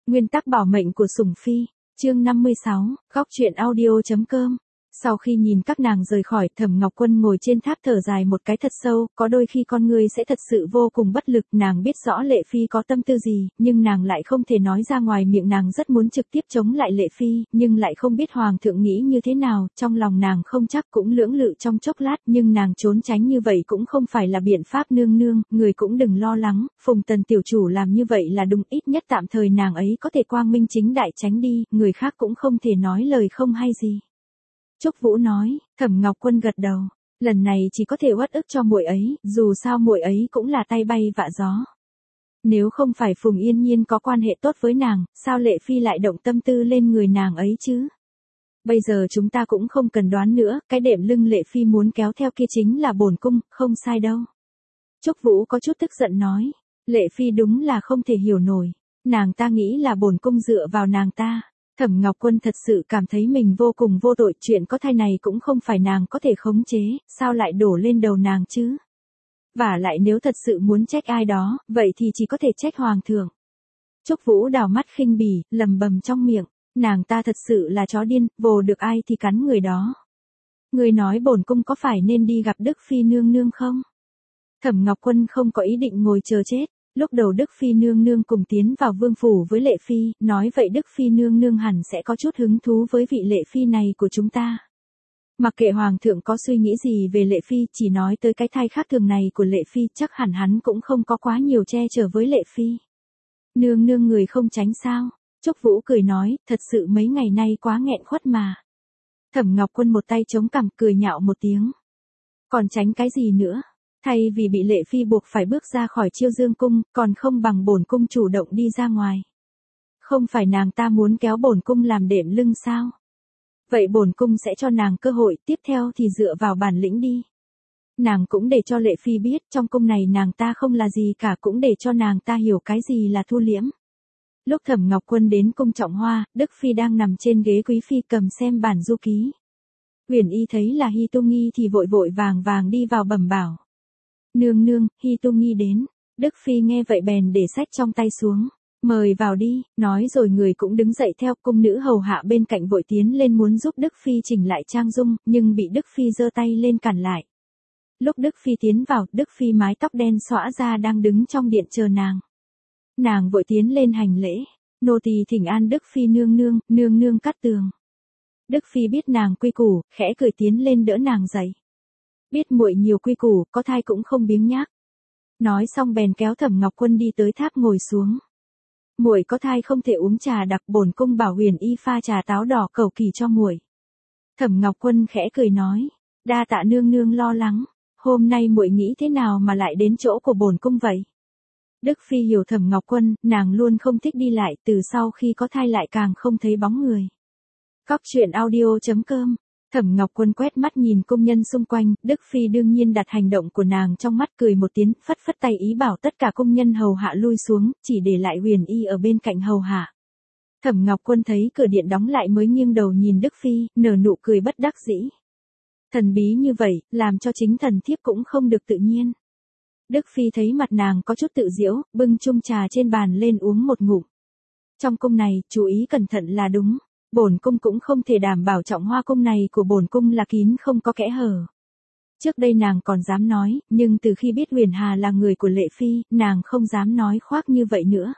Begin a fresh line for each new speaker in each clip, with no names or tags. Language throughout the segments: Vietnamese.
Nguyên tắc bảo mệnh của sủng phi, chương 56, góc truyện audio.com. Sau khi nhìn các nàng rời khỏi, Thẩm Ngọc Quân ngồi trên tháp thở dài một cái thật sâu, có đôi khi con người sẽ thật sự vô cùng bất lực, nàng biết rõ Lệ Phi có tâm tư gì, nhưng nàng lại không thể nói ra ngoài miệng, nàng rất muốn trực tiếp chống lại Lệ Phi, nhưng lại không biết Hoàng thượng nghĩ như thế nào, trong lòng nàng không chắc, cũng lưỡng lự trong chốc lát, nhưng nàng trốn tránh như vậy cũng không phải là biện pháp. Nương nương, người cũng đừng lo lắng, Phùng Tần tiểu chủ làm như vậy là đúng, ít nhất tạm thời nàng ấy có thể quang minh chính đại tránh đi, người khác cũng không thể nói lời không hay gì. Trúc Vũ nói. Thẩm Ngọc Quân gật đầu, lần này chỉ có thể uất ức cho muội ấy, dù sao muội ấy cũng là tay bay vạ gió. Nếu không phải Phùng Yên Nhiên có quan hệ tốt với nàng, sao Lệ Phi lại động tâm tư lên người nàng ấy chứ? Bây giờ chúng ta cũng không cần đoán nữa, cái đệm lưng Lệ Phi muốn kéo theo kia chính là bổn cung, không sai đâu. Trúc Vũ có chút tức giận nói, Lệ Phi đúng là không thể hiểu nổi, nàng ta nghĩ là bổn cung dựa vào nàng ta. Thẩm Ngọc Quân thật sự cảm thấy mình vô cùng vô tội, chuyện có thai này cũng không phải nàng có thể khống chế, sao lại đổ lên đầu nàng chứ? Vả lại nếu thật sự muốn trách ai đó, vậy thì chỉ có thể trách Hoàng thượng. Trúc Vũ đảo mắt khinh bỉ, lầm bầm trong miệng, nàng ta thật sự là chó điên, vồ được ai thì cắn người đó. Người nói bổn cung có phải nên đi gặp Đức Phi nương nương không? Thẩm Ngọc Quân không có ý định ngồi chờ chết. Lúc đầu Đức Phi nương nương cùng tiến vào vương phủ với Lệ Phi, nói vậy Đức Phi nương nương hẳn sẽ có chút hứng thú với vị Lệ Phi này của chúng ta. Mặc kệ Hoàng thượng có suy nghĩ gì về Lệ Phi, chỉ nói tới cái thai khác thường này của Lệ Phi, chắc hẳn hắn cũng không có quá nhiều che chở với Lệ Phi. Nương nương người không tránh sao? Trúc Vũ cười nói, thật sự mấy ngày nay quá nghẹn khuất mà. Thẩm Ngọc Quân một tay chống cằm cười nhạo một tiếng. Còn tránh cái gì nữa? Thay vì bị Lệ Phi buộc phải bước ra khỏi Chiêu Dương cung, còn không bằng bổn cung chủ động đi ra ngoài. Không phải nàng ta muốn kéo bổn cung làm đệm lưng sao? Vậy bổn cung sẽ cho nàng cơ hội, tiếp theo thì dựa vào bản lĩnh đi. Nàng cũng để cho Lệ Phi biết, trong cung này nàng ta không là gì cả, cũng để cho nàng ta hiểu cái gì là thu liễm. Lúc Thẩm Ngọc Quân đến cung Trọng Hoa, Đức Phi đang nằm trên ghế quý phi cầm xem bản du ký. Huyền Y thấy là Hi Tu Nghi thì vội vội vàng vàng đi vào bẩm bảo. Nương nương, Hi Tu Nghi đến. Đức Phi nghe vậy bèn để sách trong tay xuống. Mời vào đi, nói rồi người cũng đứng dậy theo. Cung nữ hầu hạ bên cạnh vội tiến lên muốn giúp Đức Phi chỉnh lại trang dung, nhưng bị Đức Phi giơ tay lên cản lại. Lúc Đức Phi tiến vào, Đức Phi mái tóc đen xõa ra đang đứng trong điện chờ nàng. Nàng vội tiến lên hành lễ. Nô tỳ thỉnh an Đức Phi nương nương, nương nương cát tường. Đức Phi biết nàng quy củ, khẽ cười tiến lên đỡ nàng dậy. Biết muội nhiều quy củ, có thai cũng không biếng nhác. Nói xong bèn kéo Thẩm Ngọc Quân đi tới tháp ngồi xuống. Muội có thai không thể uống trà đặc, bổn cung bảo Huyền Y pha trà táo đỏ cầu kỳ cho muội. Thẩm Ngọc Quân khẽ cười nói, đa tạ nương nương lo lắng, hôm nay muội nghĩ thế nào mà lại đến chỗ của bổn cung vậy? Đức Phi hiểu Thẩm Ngọc Quân, nàng luôn không thích đi lại, từ sau khi có thai lại càng không thấy bóng người. Góc truyện audio.com. Thẩm Ngọc Quân quét mắt nhìn công nhân xung quanh, Đức Phi đương nhiên đặt hành động của nàng trong mắt, cười một tiếng, phất phất tay ý bảo tất cả công nhân hầu hạ lui xuống, chỉ để lại Huyền Y ở bên cạnh hầu hạ. Thẩm Ngọc Quân thấy cửa điện đóng lại mới nghiêng đầu nhìn Đức Phi, nở nụ cười bất đắc dĩ. Thần bí như vậy, làm cho chính thần thiếp cũng không được tự nhiên. Đức Phi thấy mặt nàng có chút tự giễu, bưng chung trà trên bàn lên uống một ngụm. Trong cung này, chú ý cẩn thận là đúng. Bổn cung cũng không thể đảm bảo Trọng Hoa cung này của bổn cung là kín không có kẽ hở. Trước đây nàng còn dám nói, nhưng từ khi biết Huyền Hà là người của Lệ Phi, nàng không dám nói khoác như vậy nữa.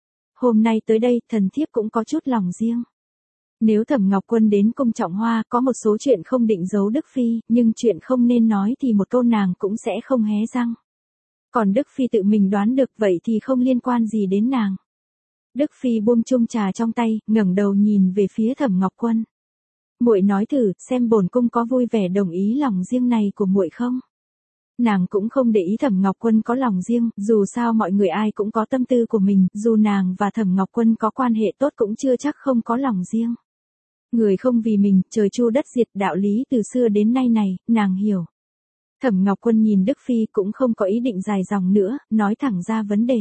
Hôm nay tới đây, thần thiếp cũng có chút lòng riêng. Nếu Thẩm Ngọc Quân đến cung Trọng Hoa, có một số chuyện không định giấu Đức Phi, nhưng chuyện không nên nói thì một câu nàng cũng sẽ không hé răng. Còn Đức Phi tự mình đoán được vậy thì không liên quan gì đến nàng. Đức Phi buông chung trà trong tay, ngẩng đầu nhìn về phía Thẩm Ngọc Quân. Muội nói thử, xem bổn cung có vui vẻ đồng ý lòng riêng này của muội không? Nàng cũng không để ý Thẩm Ngọc Quân có lòng riêng, dù sao mọi người ai cũng có tâm tư của mình, dù nàng và Thẩm Ngọc Quân có quan hệ tốt cũng chưa chắc không có lòng riêng. Người không vì mình, trời chu đất diệt, đạo lý từ xưa đến nay này, nàng hiểu. Thẩm Ngọc Quân nhìn Đức Phi cũng không có ý định dài dòng nữa, nói thẳng ra vấn đề.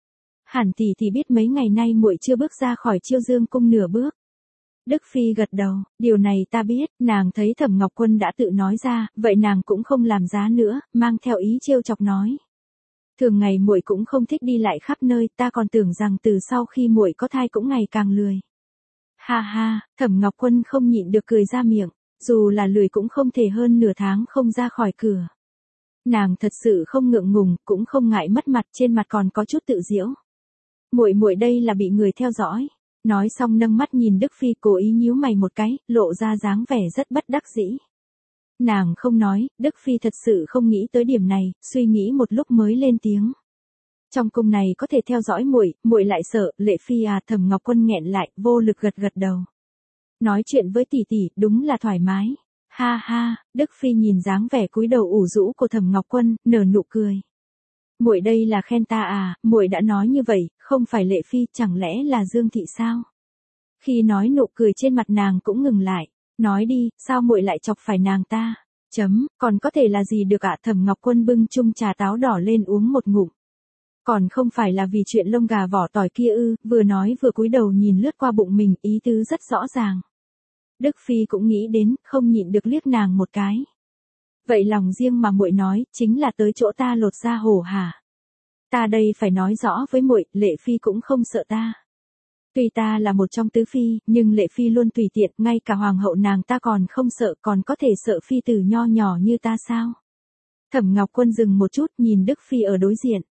Hẳn tỷ thì biết mấy ngày nay muội chưa bước ra khỏi Chiêu Dương cung nửa bước. Đức Phi gật đầu, điều này ta biết, nàng thấy Thẩm Ngọc Quân đã tự nói ra, vậy nàng cũng không làm giá nữa, mang theo ý trêu chọc nói. Thường ngày muội cũng không thích đi lại khắp nơi, ta còn tưởng rằng từ sau khi muội có thai cũng ngày càng lười. Ha ha, Thẩm Ngọc Quân không nhịn được cười ra miệng, dù là lười cũng không thể hơn nửa tháng không ra khỏi cửa. Nàng thật sự không ngượng ngùng, cũng không ngại mất mặt, trên mặt còn có chút tự giễu. Muội đây là bị người theo dõi. Nói xong nâng mắt nhìn Đức Phi, cố ý nhíu mày một cái, lộ ra dáng vẻ rất bất đắc dĩ. Nàng không nói, Đức Phi thật sự không nghĩ tới điểm này, suy nghĩ một lúc mới lên tiếng. Trong cung này có thể theo dõi muội lại sợ, Lệ Phi à. Thẩm Ngọc Quân nghẹn lại, vô lực gật gật đầu. Nói chuyện với tỷ tỷ, đúng là thoải mái. Ha ha, Đức Phi nhìn dáng vẻ cúi đầu ủ rũ của Thẩm Ngọc Quân, nở nụ cười. Muội đây là khen ta à, muội đã nói như vậy, không phải Lệ Phi, chẳng lẽ là Dương thị sao? Khi nói nụ cười trên mặt nàng cũng ngừng lại, nói đi, sao muội lại chọc phải nàng ta? Còn có thể là gì được ạ? Thẩm Ngọc Quân bưng chung trà táo đỏ lên uống một ngụm. Còn không phải là vì chuyện lông gà vỏ tỏi kia ư? Vừa nói vừa cúi đầu nhìn lướt qua bụng mình, ý tứ rất rõ ràng. Đức Phi cũng nghĩ đến, không nhịn được liếc nàng một cái. Vậy lòng riêng mà muội nói, chính là tới chỗ ta lột da hổ hả? Ta đây phải nói rõ với muội, Lệ Phi cũng không sợ ta. Tuy ta là một trong tứ phi, nhưng Lệ Phi luôn tùy tiện, ngay cả hoàng hậu nàng ta còn không sợ, còn có thể sợ phi tử nho nhỏ như ta sao? Thẩm Ngọc Quân dừng một chút, nhìn Đức Phi ở đối diện.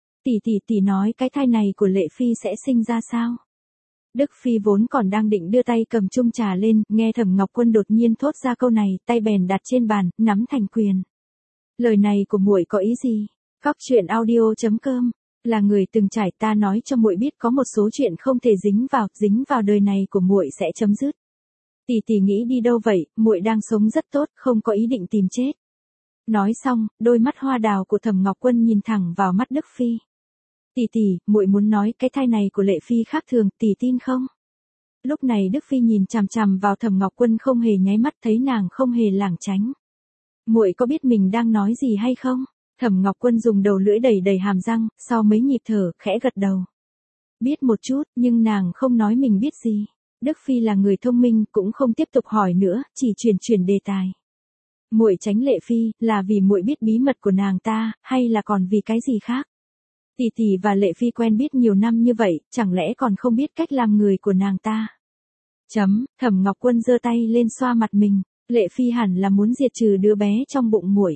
Tỷ nói cái thai này của Lệ Phi sẽ sinh ra sao? Đức Phi vốn còn đang định đưa tay cầm chung trà lên, nghe Thẩm Ngọc Quân đột nhiên thốt ra câu này, tay bèn đặt trên bàn, nắm thành quyền. Lời này của muội có ý gì? Góc truyện audio.com là người từng trải, ta nói cho muội biết có một số chuyện không thể dính vào đời này của muội sẽ chấm dứt. Tỷ nghĩ đi đâu vậy, muội đang sống rất tốt, không có ý định tìm chết. Nói xong, đôi mắt hoa đào của Thẩm Ngọc Quân nhìn thẳng vào mắt Đức Phi. Tỷ, muội muốn nói cái thai này của Lệ Phi khác thường, tỷ tin không? Lúc này Đức Phi nhìn chằm chằm vào Thẩm Ngọc Quân không hề nháy mắt, thấy nàng không hề lảng tránh. Muội có biết mình đang nói gì hay không? Thẩm Ngọc Quân dùng đầu lưỡi đầy hàm răng, sau mấy nhịp thở, khẽ gật đầu. Biết một chút, nhưng nàng không nói mình biết gì. Đức Phi là người thông minh, cũng không tiếp tục hỏi nữa, chỉ chuyển đề tài. Muội tránh Lệ Phi, là vì muội biết bí mật của nàng ta, hay là còn vì cái gì khác? Tỷ và Lệ Phi quen biết nhiều năm như vậy, chẳng lẽ còn không biết cách làm người của nàng ta? Thẩm Ngọc Quân giơ tay lên xoa mặt mình, Lệ Phi hẳn là muốn diệt trừ đứa bé trong bụng muội.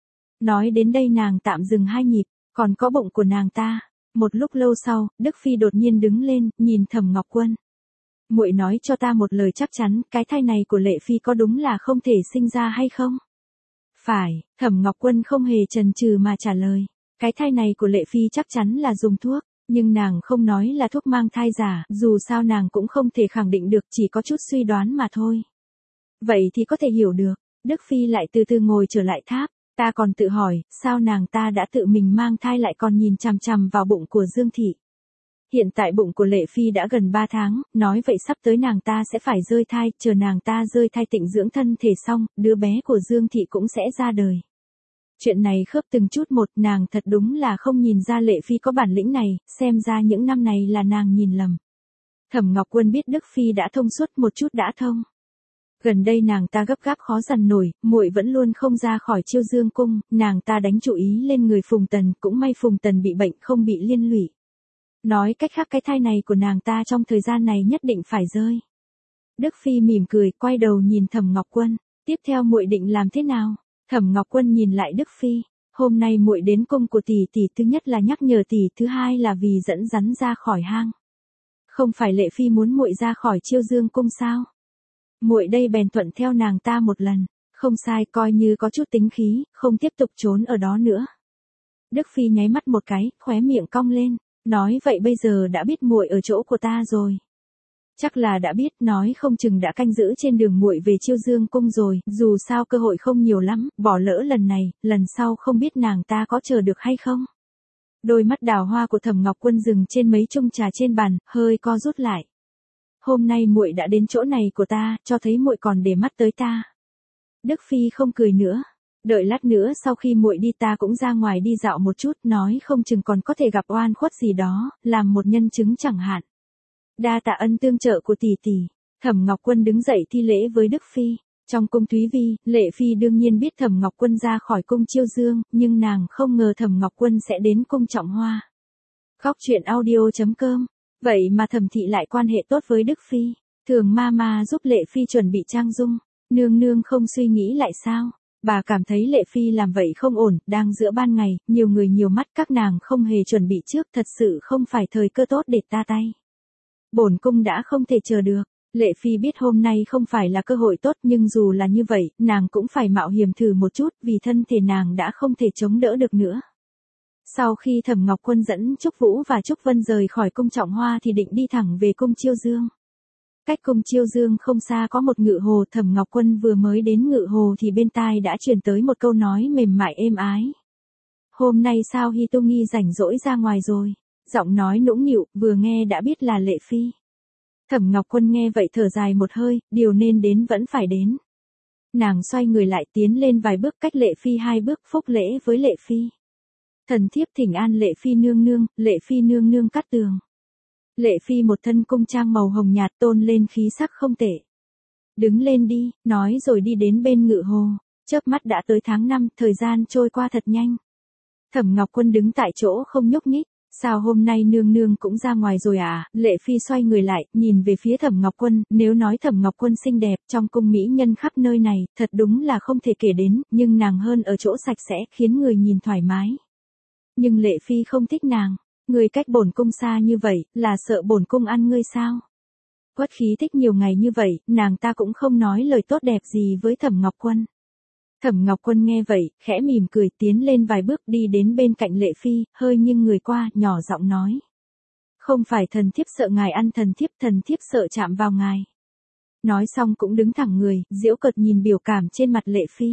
Nói đến đây nàng tạm dừng hai nhịp, còn có bụng của nàng ta. Một lúc lâu sau, Đức Phi đột nhiên đứng lên, nhìn Thẩm Ngọc Quân. Muội nói cho ta một lời chắc chắn, cái thai này của Lệ Phi có đúng là không thể sinh ra hay không? Phải, Thẩm Ngọc Quân không hề chần chừ mà trả lời. Cái thai này của Lệ Phi chắc chắn là dùng thuốc, nhưng nàng không nói là thuốc mang thai giả, dù sao nàng cũng không thể khẳng định được, chỉ có chút suy đoán mà thôi. Vậy thì có thể hiểu được, Đức Phi lại từ từ ngồi trở lại tháp, ta còn tự hỏi, sao nàng ta đã tự mình mang thai lại còn nhìn chằm chằm vào bụng của Dương Thị. Hiện tại bụng của Lệ Phi đã gần 3 tháng, nói vậy sắp tới nàng ta sẽ phải rơi thai, chờ nàng ta rơi thai tịnh dưỡng thân thể xong, đứa bé của Dương Thị cũng sẽ ra đời. Chuyện này khớp từng chút một, nàng thật đúng là không nhìn ra Lệ Phi có bản lĩnh này, xem ra những năm này là nàng nhìn lầm. Thẩm Ngọc Quân biết Đức Phi đã thông suốt một chút đã thông. Gần đây nàng ta gấp gáp khó dằn nổi, muội vẫn luôn không ra khỏi Chiêu Dương cung, nàng ta đánh chủ ý lên người Phùng Tần, cũng may Phùng Tần bị bệnh không bị liên lụy. Nói cách khác cái thai này của nàng ta trong thời gian này nhất định phải rơi. Đức Phi mỉm cười, quay đầu nhìn Thẩm Ngọc Quân, tiếp theo muội định làm thế nào? Thẩm Ngọc Quân nhìn lại Đức Phi, hôm nay muội đến cung của tỷ, thứ nhất là nhắc nhở tỷ, thứ hai là vì dẫn rắn ra khỏi hang. Không phải Lệ Phi muốn muội ra khỏi Chiêu Dương cung sao? Muội đây bèn thuận theo nàng ta một lần, không sai, coi như có chút tính khí, không tiếp tục trốn ở đó nữa. Đức Phi nháy mắt một cái, khóe miệng cong lên, nói vậy bây giờ đã biết muội ở chỗ của ta rồi. Chắc là đã biết, nói không chừng đã canh giữ trên đường muội về Chiêu Dương cung rồi, dù sao cơ hội không nhiều lắm, bỏ lỡ lần này, lần sau không biết nàng ta có chờ được hay không. Đôi mắt đào hoa của Thẩm Ngọc Quân dừng trên mấy chung trà trên bàn, hơi co rút lại. Hôm nay muội đã đến chỗ này của ta, cho thấy muội còn để mắt tới ta. Đức Phi không cười nữa, đợi lát nữa sau khi muội đi ta cũng ra ngoài đi dạo một chút, nói không chừng còn có thể gặp oan khuất gì đó, làm một nhân chứng chẳng hạn. Đa tạ ân tương trợ của tỷ. Thẩm Ngọc Quân đứng dậy thi lễ với Đức Phi. Trong cung Thúy Vi, Lệ Phi đương nhiên biết Thẩm Ngọc Quân ra khỏi cung Chiêu Dương, nhưng nàng không ngờ Thẩm Ngọc Quân sẽ đến cung Trọng Hoa. Góc truyện audio.com. Vậy mà Thẩm thị lại quan hệ tốt với Đức Phi. Thường Mama giúp Lệ Phi chuẩn bị trang dung. Nương nương không suy nghĩ lại sao? Bà cảm thấy Lệ Phi làm vậy không ổn, đang giữa ban ngày, nhiều người nhiều mắt, các nàng không hề chuẩn bị trước, thật sự không phải thời cơ tốt để ta tay. Bổn cung đã không thể chờ được. Lệ Phi biết hôm nay không phải là cơ hội tốt, nhưng dù là như vậy, nàng cũng phải mạo hiểm thử một chút, vì thân thể nàng đã không thể chống đỡ được nữa. Sau khi Thẩm Ngọc Quân dẫn Trúc Vũ và Trúc Vân rời khỏi cung Trọng Hoa thì định đi thẳng về cung Chiêu Dương. Cách cung Chiêu Dương không xa có một ngự hồ, Thẩm Ngọc Quân vừa mới đến ngự hồ thì bên tai đã truyền tới một câu nói mềm mại êm ái. Hôm nay sao Hi Tu Nghi rảnh rỗi ra ngoài rồi? Giọng nói nũng nịu, vừa nghe đã biết là Lệ Phi. Thẩm Ngọc Quân nghe vậy thở dài một hơi, điều nên đến vẫn phải đến. Nàng xoay người lại tiến lên vài bước, cách Lệ Phi 2 bước, phúc lễ với Lệ Phi. Thần thiếp thỉnh an Lệ Phi nương nương. Lệ Phi nương nương cát tường. Lệ Phi một thân cung trang màu hồng nhạt tôn lên khí sắc không tệ. Đứng lên đi, nói rồi đi đến bên ngự hồ. Chớp mắt đã tới tháng 5, thời gian trôi qua thật nhanh. Thẩm Ngọc Quân đứng tại chỗ không nhúc nhích. Sao hôm nay nương nương cũng ra ngoài rồi à? Lệ Phi xoay người lại, nhìn về phía Thẩm Ngọc Quân, nếu nói Thẩm Ngọc Quân xinh đẹp trong cung mỹ nhân khắp nơi này, thật đúng là không thể kể đến, nhưng nàng hơn ở chỗ sạch sẽ, khiến người nhìn thoải mái. Nhưng Lệ Phi không thích nàng. Người cách bổn cung xa như vậy, là sợ bổn cung ăn ngươi sao? Uất khí thích nhiều ngày như vậy, nàng ta cũng không nói lời tốt đẹp gì với Thẩm Ngọc Quân. Thẩm Ngọc Quân nghe vậy, khẽ mỉm cười tiến lên vài bước đi đến bên cạnh Lệ Phi, hơi nghiêng người qua, nhỏ giọng nói. Không phải thần thiếp sợ ngài ăn thần thiếp sợ chạm vào ngài. Nói xong cũng đứng thẳng người, giễu cợt nhìn biểu cảm trên mặt Lệ Phi.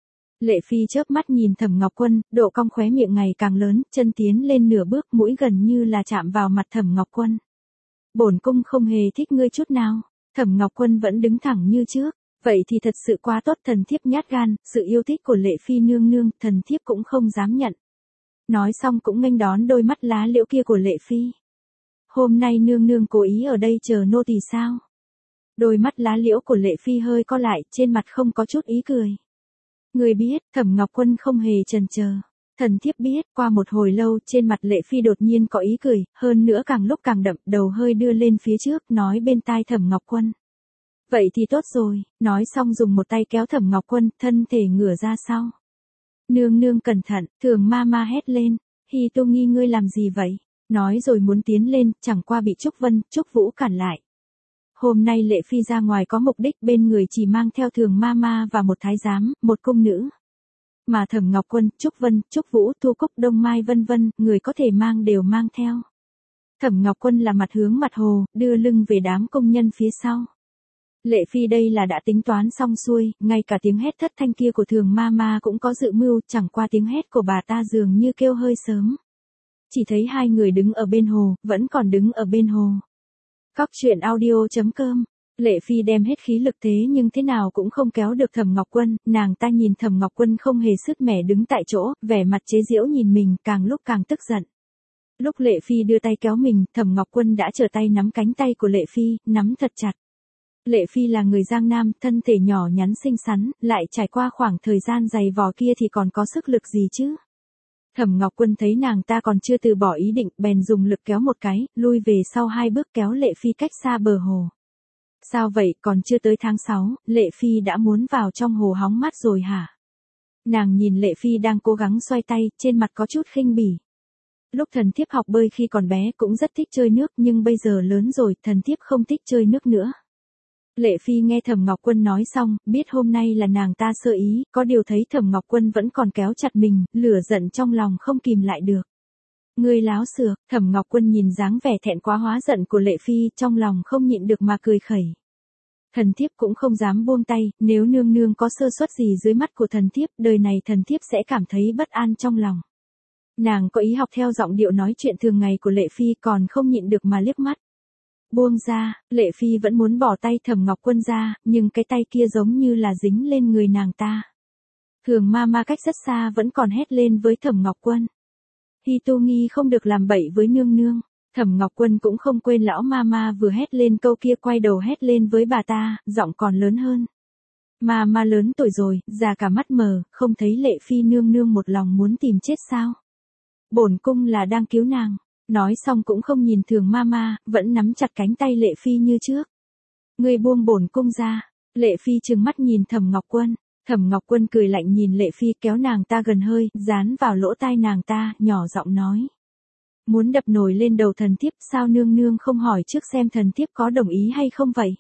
Lệ Phi chớp mắt nhìn Thẩm Ngọc Quân, độ cong khóe miệng ngày càng lớn, chân tiến lên nửa bước, mũi gần như là chạm vào mặt Thẩm Ngọc Quân. Bổn cung không hề thích ngươi chút nào. Thẩm Ngọc Quân vẫn đứng thẳng như trước. Vậy thì thật sự quá tốt, thần thiếp nhát gan, sự yêu thích của Lệ Phi nương nương, thần thiếp cũng không dám nhận. Nói xong cũng nghênh đón đôi mắt lá liễu kia của Lệ Phi. Hôm nay nương nương cố ý ở đây chờ nô tỳ sao? Đôi mắt lá liễu của Lệ Phi hơi co lại, trên mặt không có chút ý cười. Người biết, Thẩm Ngọc Quân không hề chần chờ. Thần thiếp biết, qua một hồi lâu, trên mặt Lệ Phi đột nhiên có ý cười, hơn nữa càng lúc càng đậm, đầu hơi đưa lên phía trước, nói bên tai Thẩm Ngọc Quân. Vậy thì tốt rồi, nói xong dùng một tay kéo Thẩm Ngọc Quân, thân thể ngửa ra sau. Nương nương cẩn thận, Thường Mama hét lên. Hi Tu Nghi ngươi làm gì vậy? Nói rồi muốn tiến lên, chẳng qua bị Trúc Vân, Trúc Vũ cản lại. Hôm nay Lệ Phi ra ngoài có mục đích, bên người chỉ mang theo Thường Mama và một thái giám, một cung nữ. Mà Thẩm Ngọc Quân, Trúc Vân, Trúc Vũ, Thu Cúc, Đông Mai vân vân, người có thể mang đều mang theo. Thẩm Ngọc Quân là mặt hướng mặt hồ, đưa lưng về đám công nhân phía sau. Lệ Phi đây là đã tính toán xong xuôi, ngay cả tiếng hét thất thanh kia của Thường Mama cũng có dự mưu, chẳng qua tiếng hét của bà ta dường như kêu hơi sớm. Chỉ thấy hai người đứng ở bên hồ, vẫn còn đứng ở bên hồ. Góc truyện audio.com. Lệ Phi đem hết khí lực thế nhưng thế nào cũng không kéo được Thẩm Ngọc Quân, nàng ta nhìn Thẩm Ngọc Quân không hề sứt mẻ đứng tại chỗ, vẻ mặt chế giễu nhìn mình, càng lúc càng tức giận. Lúc Lệ Phi đưa tay kéo mình, Thẩm Ngọc Quân đã trở tay nắm cánh tay của Lệ Phi, nắm thật chặt. Lệ Phi là người Giang Nam, thân thể nhỏ nhắn xinh xắn, lại trải qua khoảng thời gian dày vò kia thì còn có sức lực gì chứ? Thẩm Ngọc Quân thấy nàng ta còn chưa từ bỏ ý định, bèn dùng lực kéo một cái, lui về sau 2 bước kéo Lệ Phi cách xa bờ hồ. Sao vậy, còn chưa tới tháng 6, Lệ Phi đã muốn vào trong hồ hóng mát rồi hả? Nàng nhìn Lệ Phi đang cố gắng xoay tay, trên mặt có chút khinh bỉ. Lúc thần thiếp học bơi khi còn bé cũng rất thích chơi nước, nhưng bây giờ lớn rồi, thần thiếp không thích chơi nước nữa. Lệ Phi nghe Thẩm Ngọc Quân nói xong, biết hôm nay là nàng ta sơ ý, có điều thấy Thẩm Ngọc Quân vẫn còn kéo chặt mình, lửa giận trong lòng không kìm lại được. Ngươi láo xược, Thẩm Ngọc Quân nhìn dáng vẻ thẹn quá hóa giận của Lệ Phi, trong lòng không nhịn được mà cười khẩy. Thần thiếp cũng không dám buông tay, nếu nương nương có sơ suất gì dưới mắt của thần thiếp, đời này thần thiếp sẽ cảm thấy bất an trong lòng. Nàng có ý học theo giọng điệu nói chuyện thường ngày của Lệ Phi, còn không nhịn được mà liếc mắt. Buông ra, Lệ Phi vẫn muốn bỏ tay Thẩm Ngọc Quân ra, nhưng cái tay kia giống như là dính lên người nàng ta. Thường Mama cách rất xa vẫn còn hét lên với Thẩm Ngọc Quân. Hi Tu Nghi không được làm bậy với nương nương. Thẩm Ngọc Quân cũng không quên lão Mama vừa hét lên câu kia, quay đầu hét lên với bà ta, giọng còn lớn hơn. Mà lớn tuổi rồi, già cả mắt mờ, không thấy Lệ Phi nương nương một lòng muốn tìm chết sao? Bổn cung là đang cứu nàng. Nói xong cũng không nhìn thường ma, vẫn nắm chặt cánh tay Lệ Phi như trước. Ngươi buông bổn cung ra. Lệ Phi trừng mắt nhìn Thẩm Ngọc Quân. Thẩm Ngọc Quân cười lạnh nhìn Lệ Phi, kéo nàng ta gần hơi, dán vào lỗ tai nàng ta, nhỏ giọng nói. Muốn đập nồi lên đầu thần thiếp, sao nương nương không hỏi trước xem thần thiếp có đồng ý hay không vậy?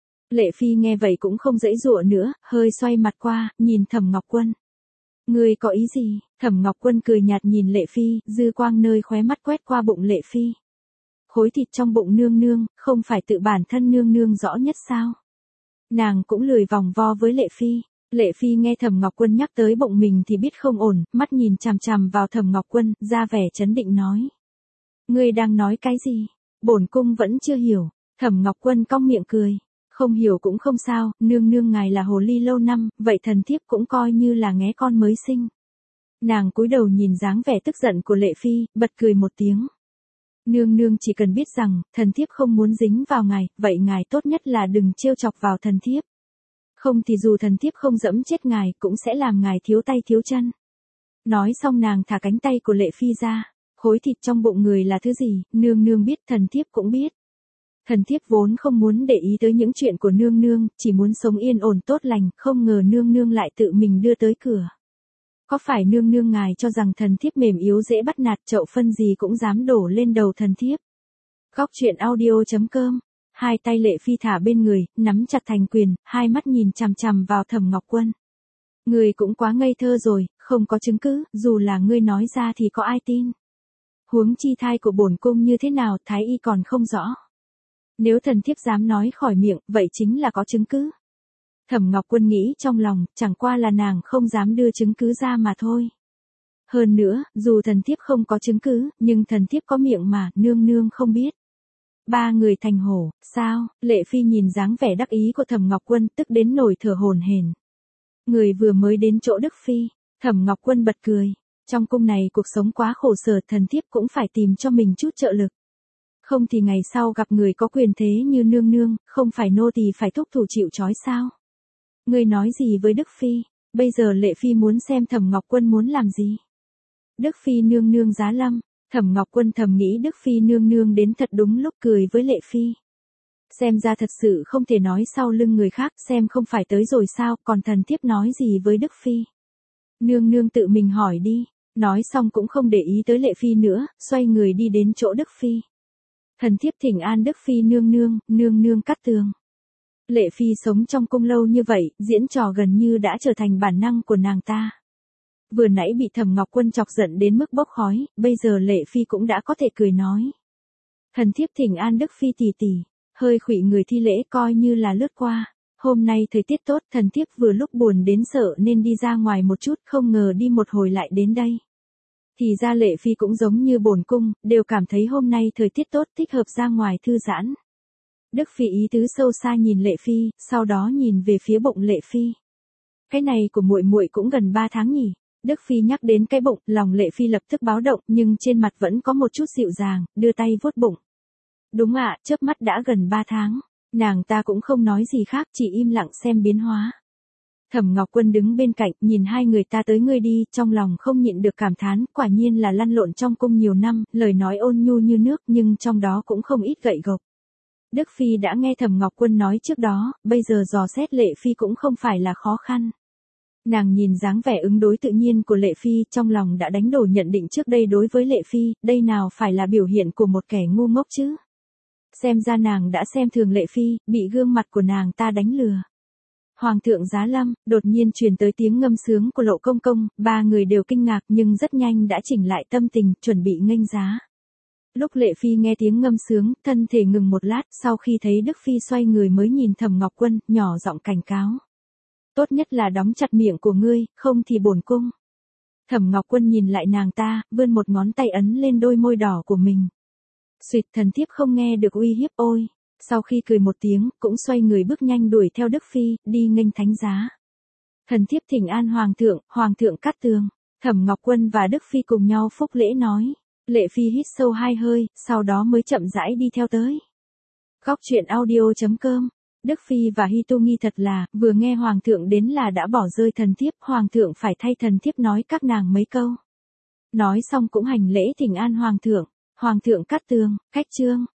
Lệ Phi nghe vậy cũng không giãy giụa nữa, hơi xoay mặt qua, nhìn Thẩm Ngọc Quân. Ngươi có ý gì? Thẩm Ngọc Quân cười nhạt nhìn Lệ Phi, dư quang nơi khóe mắt quét qua bụng Lệ Phi. Khối thịt trong bụng nương nương, không phải tự bản thân nương nương rõ nhất sao? Nàng cũng lười vòng vo với Lệ Phi. Lệ Phi nghe Thẩm Ngọc Quân nhắc tới bụng mình thì biết không ổn, mắt nhìn chằm chằm vào Thẩm Ngọc Quân, ra vẻ trấn định nói. Ngươi đang nói cái gì? Bổn cung vẫn chưa hiểu. Thẩm Ngọc Quân cong miệng cười. Không hiểu cũng không sao, nương nương ngài là hồ ly lâu năm, vậy thần thiếp cũng coi như là nghé con mới sinh. Nàng cúi đầu nhìn dáng vẻ tức giận của Lệ Phi, bật cười một tiếng. Nương nương chỉ cần biết rằng, thần thiếp không muốn dính vào ngài, vậy ngài tốt nhất là đừng trêu chọc vào thần thiếp. Không thì dù thần thiếp không dẫm chết ngài, cũng sẽ làm ngài thiếu tay thiếu chân. Nói xong nàng thả cánh tay của Lệ Phi ra. Khối thịt trong bụng người là thứ gì, nương nương biết, thần thiếp cũng biết. Thần thiếp vốn không muốn để ý tới những chuyện của nương nương, chỉ muốn sống yên ổn tốt lành, không ngờ nương nương lại tự mình đưa tới cửa. Có phải nương nương ngài cho rằng thần thiếp mềm yếu dễ bắt nạt, chậu phân gì cũng dám đổ lên đầu thần thiếp? Góc truyện audio.com. Hai tay Lệ Phi thả bên người, nắm chặt thành quyền, hai mắt nhìn chằm chằm vào Thẩm Ngọc Quân. Người cũng quá ngây thơ rồi, không có chứng cứ, dù là ngươi nói ra thì có ai tin? Huống chi thai của bổn cung như thế nào, thái y còn không rõ. Nếu thần thiếp dám nói khỏi miệng, vậy chính là có chứng cứ. Thẩm Ngọc Quân nghĩ trong lòng, chẳng qua là nàng không dám đưa chứng cứ ra mà thôi. Hơn nữa, dù thần thiếp không có chứng cứ, nhưng thần thiếp có miệng mà, nương nương không biết. Ba người thành hổ, sao? Lệ Phi nhìn dáng vẻ đắc ý của Thẩm Ngọc Quân, tức đến nổi thở hổn hển. Người vừa mới đến chỗ Đức Phi, Thẩm Ngọc Quân bật cười. Trong cung này cuộc sống quá khổ sở, thần thiếp cũng phải tìm cho mình chút trợ lực. Không thì ngày sau gặp người có quyền thế như nương nương, không phải nô tỳ phải thúc thủ chịu trói sao? Ngươi nói gì với Đức Phi? Bây giờ Lệ Phi muốn xem Thẩm Ngọc Quân muốn làm gì? Đức Phi nương nương giá lâm. Thẩm Ngọc Quân thầm nghĩ Đức Phi nương nương đến thật đúng lúc, cười với Lệ Phi. Xem ra thật sự không thể nói sau lưng người khác, xem không phải tới rồi sao, còn thần thiếp nói gì với Đức Phi? Nương nương tự mình hỏi đi. Nói xong cũng không để ý tới Lệ Phi nữa, xoay người đi đến chỗ Đức Phi. Thần thiếp thỉnh an Đức Phi nương nương cắt tường. Lệ Phi sống trong cung lâu như vậy, diễn trò gần như đã trở thành bản năng của nàng ta. Vừa nãy bị Thẩm Ngọc Quân chọc giận đến mức bốc khói, bây giờ Lệ Phi cũng đã có thể cười nói. Thần thiếp thỉnh an Đức Phi tỷ tỷ, hơi khuỵu người thi lễ coi như là lướt qua. Hôm nay thời tiết tốt, thần thiếp vừa lúc buồn đến sợ nên đi ra ngoài một chút, không ngờ đi một hồi lại đến đây. Thì ra Lệ Phi cũng giống như bổn cung, đều cảm thấy hôm nay thời tiết tốt, thích hợp ra ngoài thư giãn. Đức Phi ý tứ sâu xa nhìn Lệ Phi, sau đó nhìn về phía bụng Lệ Phi. Cái này của muội muội cũng gần 3 tháng nhỉ? Đức Phi nhắc đến cái bụng, lòng Lệ Phi lập tức báo động, nhưng trên mặt vẫn có một chút dịu dàng, đưa tay vuốt bụng. Đúng ạ, chớp mắt đã gần 3 tháng. Nàng ta cũng không nói gì khác, chỉ im lặng xem biến hóa. Thẩm Ngọc Quân đứng bên cạnh, nhìn hai người ta tới người đi, trong lòng không nhịn được cảm thán, quả nhiên là lăn lộn trong cung nhiều năm, lời nói ôn nhu như nước nhưng trong đó cũng không ít gậy gộc. Đức Phi đã nghe Thẩm Ngọc Quân nói trước đó, bây giờ dò xét Lệ Phi cũng không phải là khó khăn. Nàng nhìn dáng vẻ ứng đối tự nhiên của Lệ Phi, trong lòng đã đánh đổ nhận định trước đây đối với Lệ Phi, đây nào phải là biểu hiện của một kẻ ngu ngốc chứ. Xem ra nàng đã xem thường Lệ Phi, bị gương mặt của nàng ta đánh lừa. Hoàng thượng giá lâm, đột nhiên truyền tới tiếng ngâm sướng của Lộ Công Công, ba người đều kinh ngạc nhưng rất nhanh đã chỉnh lại tâm tình, chuẩn bị nghênh giá. Lúc Lệ Phi nghe tiếng ngâm sướng, thân thể ngừng một lát, sau khi thấy Đức Phi xoay người mới nhìn Thẩm Ngọc Quân, nhỏ giọng cảnh cáo. Tốt nhất là đóng chặt miệng của ngươi, không thì bổn cung. Thẩm Ngọc Quân nhìn lại nàng ta, vươn một ngón tay ấn lên đôi môi đỏ của mình. Xuyệt, thần thiếp không nghe được uy hiếp ôi. Sau khi cười một tiếng, cũng xoay người bước nhanh đuổi theo Đức Phi, đi nghênh thánh giá. Thần thiếp thỉnh an hoàng thượng cát tường. Thẩm Ngọc Quân và Đức Phi cùng nhau phúc lễ nói. Lệ Phi hít sâu 2 hơi, sau đó mới chậm rãi đi theo tới. Góc truyện audio.com Đức Phi và Hy Tu Nghi thật là, vừa nghe Hoàng thượng đến là đã bỏ rơi thần thiếp, Hoàng thượng phải thay thần thiếp nói các nàng mấy câu. Nói xong cũng hành lễ thỉnh an Hoàng thượng. Hoàng thượng cát tường, khách trương.